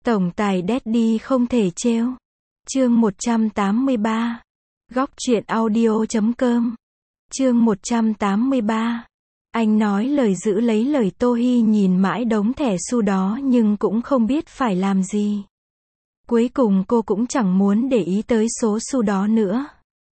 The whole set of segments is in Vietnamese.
Tổng tài Daddy không thể trêu. Chương 183. Góc truyện audio.com. Chương 183. Anh nói lời giữ lấy lời. Tô Hi nhìn mãi đống thẻ xu đó nhưng cũng không biết phải làm gì. Cuối cùng cô cũng chẳng muốn để ý tới số xu đó nữa.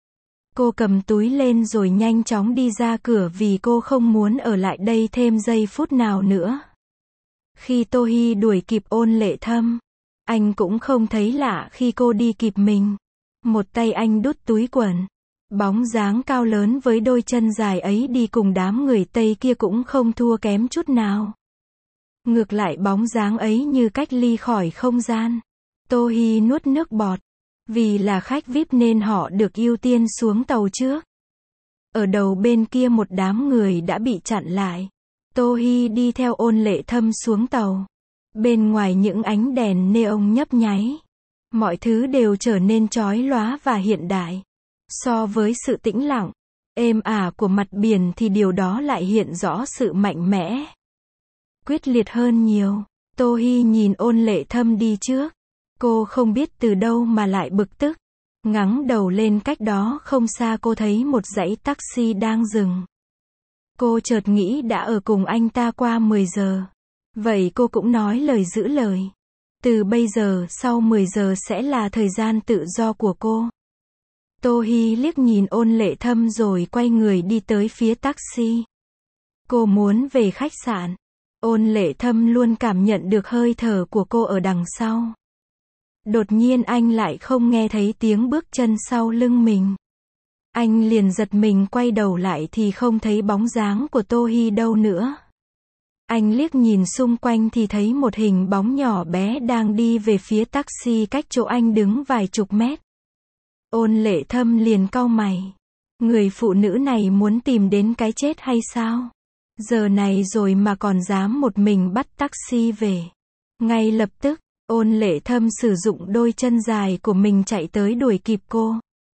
Cô cầm túi lên rồi nhanh chóng đi ra cửa vì cô không muốn ở lại đây thêm giây phút nào nữa. Khi Tô Hi đuổi kịp Ôn Lệ Thâm, anh cũng không thấy lạ khi cô đi kịp mình. Một tay anh đút túi quần. Bóng dáng cao lớn với đôi chân dài ấy đi cùng đám người Tây kia cũng không thua kém chút nào. Ngược lại bóng dáng ấy như cách ly khỏi không gian. Tô Hi nuốt nước bọt. Vì là khách VIP nên họ được ưu tiên xuống tàu trước. Ở đầu bên kia một đám người đã bị chặn lại. Tô Hi đi theo Ôn Lệ Thâm xuống tàu. Bên ngoài những ánh đèn neon nhấp nháy. Mọi thứ đều trở nên chói lóa và hiện đại. So với sự tĩnh lặng, êm ả của mặt biển thì điều đó lại hiện rõ sự mạnh mẽ, quyết liệt hơn nhiều. Tô Hi nhìn Ôn Lệ Thâm đi trước. Cô không biết từ đâu mà lại bực tức. Ngẩng đầu lên cách đó không xa cô thấy một dãy taxi đang dừng. Cô chợt nghĩ đã ở cùng anh ta qua 10 giờ. Vậy cô cũng nói lời giữ lời. Từ bây giờ sau 10 giờ sẽ là thời gian tự do của cô. Tô Hi liếc nhìn Ôn Lệ Thâm rồi quay người đi tới phía taxi. Cô muốn về khách sạn. Ôn Lệ Thâm luôn cảm nhận được hơi thở của cô ở đằng sau. Đột nhiên anh lại không nghe thấy tiếng bước chân sau lưng mình. Anh liền giật mình quay đầu lại thì không thấy bóng dáng của Tô Hi đâu nữa. Anh liếc nhìn xung quanh thì thấy một hình bóng nhỏ bé đang đi về phía taxi cách chỗ anh đứng vài chục mét. Ôn Lệ Thâm liền cau mày. Người phụ nữ này muốn tìm đến cái chết hay sao? Giờ này rồi mà còn dám một mình bắt taxi về. Ngay lập tức, Ôn Lệ Thâm sử dụng đôi chân dài của mình chạy tới đuổi kịp cô.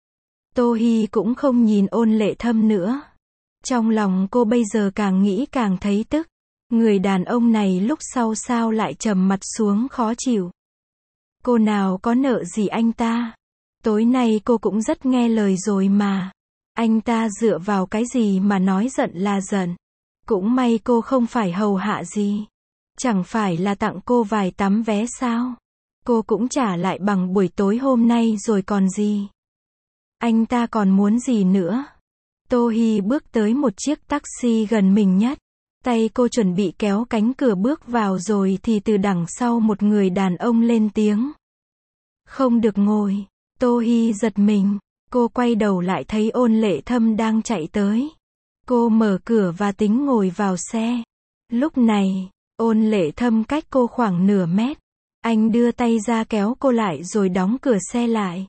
Tô Hi cũng không nhìn Ôn Lệ Thâm nữa. Trong lòng cô bây giờ càng nghĩ càng thấy tức. Người đàn ông này lúc sau sao lại trầm mặt xuống khó chịu. Cô nào có nợ gì anh ta. Tối nay cô cũng rất nghe lời rồi mà. Anh ta dựa vào cái gì mà nói giận là giận. Cũng may cô không phải hầu hạ gì. Chẳng phải là tặng cô vài tấm vé sao. Cô cũng trả lại bằng buổi tối hôm nay rồi còn gì. Anh ta còn muốn gì nữa. Tô Hi bước tới một chiếc taxi gần mình nhất. Tay cô chuẩn bị kéo cánh cửa bước vào rồi thì từ đằng sau một người đàn ông lên tiếng. Không được ngồi. Tô Hi giật mình. Cô quay đầu lại thấy Ôn Lệ Thâm đang chạy tới. Cô mở cửa và tính ngồi vào xe. Lúc này, Ôn Lệ Thâm cách cô khoảng nửa mét. Anh đưa tay ra kéo cô lại rồi đóng cửa xe lại.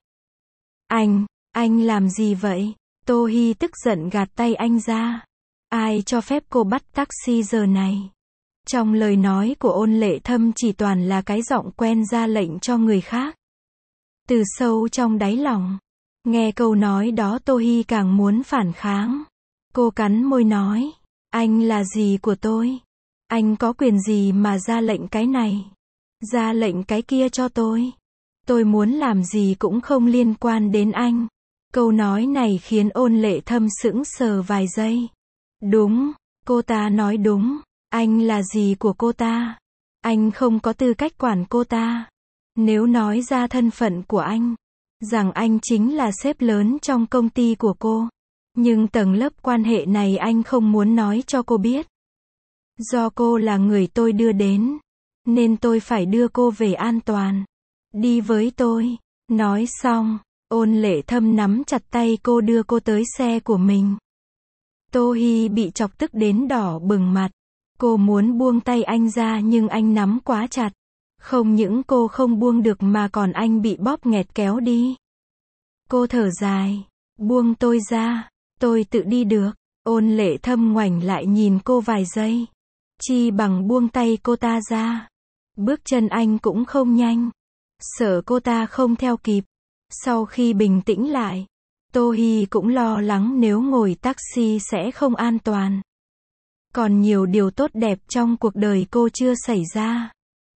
Anh làm gì vậy? Tô Hi tức giận gạt tay anh ra. Ai cho phép cô bắt taxi giờ này? Trong lời nói của Ôn Lệ Thâm chỉ toàn là cái giọng quen ra lệnh cho người khác. Từ sâu trong đáy lòng, nghe câu nói đó Tô Hi càng muốn phản kháng. Cô cắn môi nói, anh là gì của tôi? Anh có quyền gì mà ra lệnh cái này? Ra lệnh cái kia cho tôi? Tôi muốn làm gì cũng không liên quan đến anh. Câu nói này khiến Ôn Lệ Thâm sững sờ vài giây. Đúng, cô ta nói đúng. Anh là gì của cô ta? Anh không có tư cách quản cô ta. Nếu nói ra thân phận của anh, rằng anh chính là sếp lớn trong công ty của cô. Nhưng tầng lớp quan hệ này anh không muốn nói cho cô biết. Do cô là người tôi đưa đến, nên tôi phải đưa cô về an toàn. Đi với tôi. Nói xong, Ôn Lệ Thâm nắm chặt tay cô đưa cô tới xe của mình. Tô Hi bị chọc tức đến đỏ bừng mặt. Cô muốn buông tay anh ra nhưng anh nắm quá chặt. Không những cô không buông được mà còn anh bị bóp nghẹt kéo đi. Cô thở dài. Buông tôi ra. Tôi tự đi được. Ôn Lệ Thâm ngoảnh lại nhìn cô vài giây. Chi bằng buông tay cô ta ra. Bước chân anh cũng không nhanh. Sợ cô ta không theo kịp. Sau khi bình tĩnh lại, Tô Hi cũng lo lắng nếu ngồi taxi sẽ không an toàn. Còn nhiều điều tốt đẹp trong cuộc đời cô chưa xảy ra.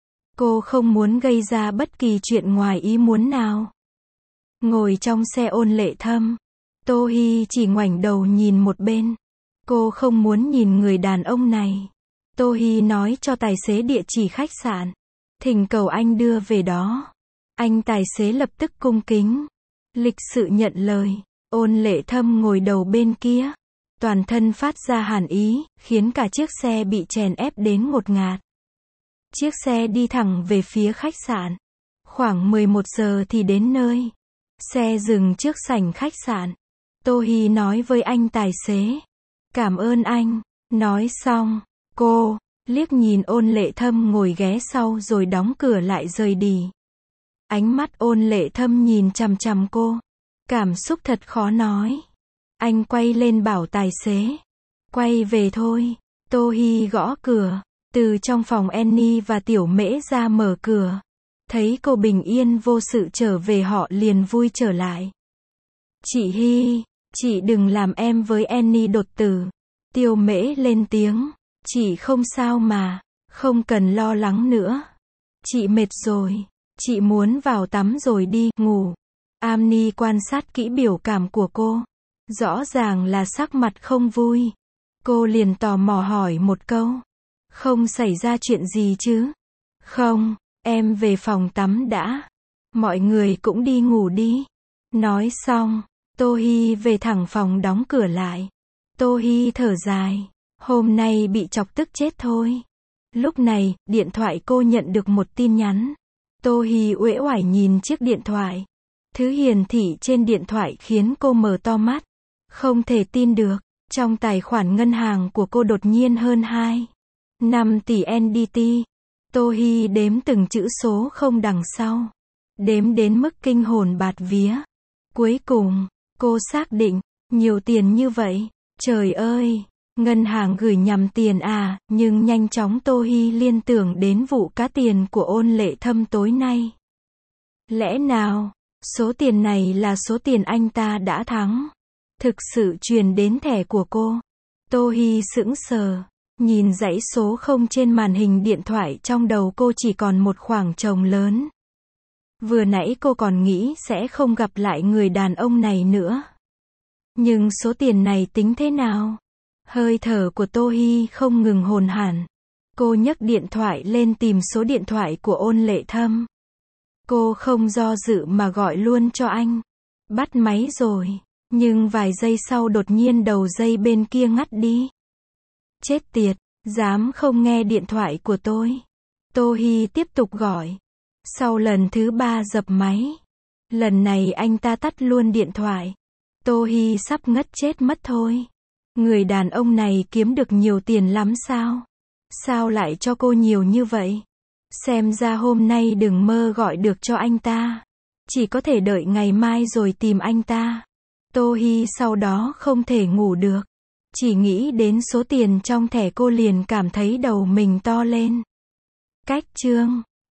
Cô không muốn gây ra bất kỳ chuyện ngoài ý muốn nào. Ngồi trong xe Ôn Lệ Thâm, Tô Hi chỉ ngoảnh đầu nhìn một bên. Cô không muốn nhìn người đàn ông này. Tô Hi nói cho tài xế địa chỉ khách sạn. Thỉnh cầu anh đưa về đó. Anh tài xế lập tức cung kính, lịch sự nhận lời. Ôn Lệ Thâm ngồi đầu bên kia, toàn thân phát ra hàn ý, khiến cả chiếc xe bị chèn ép đến ngột ngạt. Chiếc xe đi thẳng về phía khách sạn. Khoảng 11 giờ thì đến nơi. Xe dừng trước sảnh khách sạn. Tô Hi nói với anh tài xế, cảm ơn anh. Nói xong, cô liếc nhìn Ôn Lệ Thâm ngồi ghé sau rồi đóng cửa lại rời đi. Ánh mắt Ôn Lệ Thâm nhìn chằm chằm cô, cảm xúc thật khó nói. Anh quay lên bảo tài xế, quay về thôi. Tô Hi gõ cửa. Từ trong phòng Annie và Tiểu Mễ ra mở cửa. Thấy cô bình yên vô sự trở về họ liền vui trở lại. Chị Hi, chị đừng làm em với Annie đột tử. Tiểu Mễ lên tiếng, chị không sao mà, không cần lo lắng nữa. Chị mệt rồi, chị muốn vào tắm rồi đi ngủ. Annie quan sát kỹ biểu cảm của cô, rõ ràng là sắc mặt không vui. Cô liền tò mò hỏi một câu, không xảy ra chuyện gì chứ? Không, em về phòng tắm đã. Mọi người cũng đi ngủ đi. Nói xong, Tô Hi về thẳng phòng đóng cửa lại. Tô Hi thở dài, hôm nay bị chọc tức chết thôi. Lúc này, điện thoại cô nhận được một tin nhắn. Tô Hi uể oải nhìn chiếc điện thoại. Thứ hiển thị trên điện thoại khiến cô mở to mắt. Không thể tin được, trong tài khoản ngân hàng của cô đột nhiên hơn 5 tỷ NDT. Tô Hi đếm từng chữ số không đằng sau. Đếm đến mức kinh hồn bạt vía. Cuối cùng, cô xác định, nhiều tiền như vậy. Trời ơi, ngân hàng gửi nhầm tiền à, nhưng nhanh chóng Tô Hi liên tưởng đến vụ cá tiền của Ôn Lệ Thâm tối nay. Lẽ nào, số tiền này là số tiền anh ta đã thắng? Thực sự truyền đến thẻ của cô. Tô Hi sững sờ. Nhìn dãy số không trên màn hình điện thoại trong đầu cô chỉ còn một khoảng trống lớn. Vừa nãy cô còn nghĩ sẽ không gặp lại người đàn ông này nữa. Nhưng số tiền này tính thế nào? Hơi thở của Tô Hi không ngừng hồn hển. Cô nhấc điện thoại lên tìm số điện thoại của Ôn Lệ Thâm. Cô không do dự mà gọi luôn cho anh. Bắt máy rồi, nhưng vài giây sau đột nhiên đầu dây bên kia ngắt đi. Chết tiệt, dám không nghe điện thoại của tôi. Tô Hi tiếp tục gọi. Sau lần thứ 3 dập máy, lần này anh ta tắt luôn điện thoại. Tô Hi sắp ngất chết mất thôi. Người đàn ông này kiếm được nhiều tiền lắm sao? Sao lại cho cô nhiều như vậy? Xem ra hôm nay đừng mơ gọi được cho anh ta. Chỉ có thể đợi ngày mai rồi tìm anh ta. Tô Hi sau đó không thể ngủ được. Chỉ nghĩ đến số tiền trong thẻ cô liền cảm thấy đầu mình to lên. Cách chương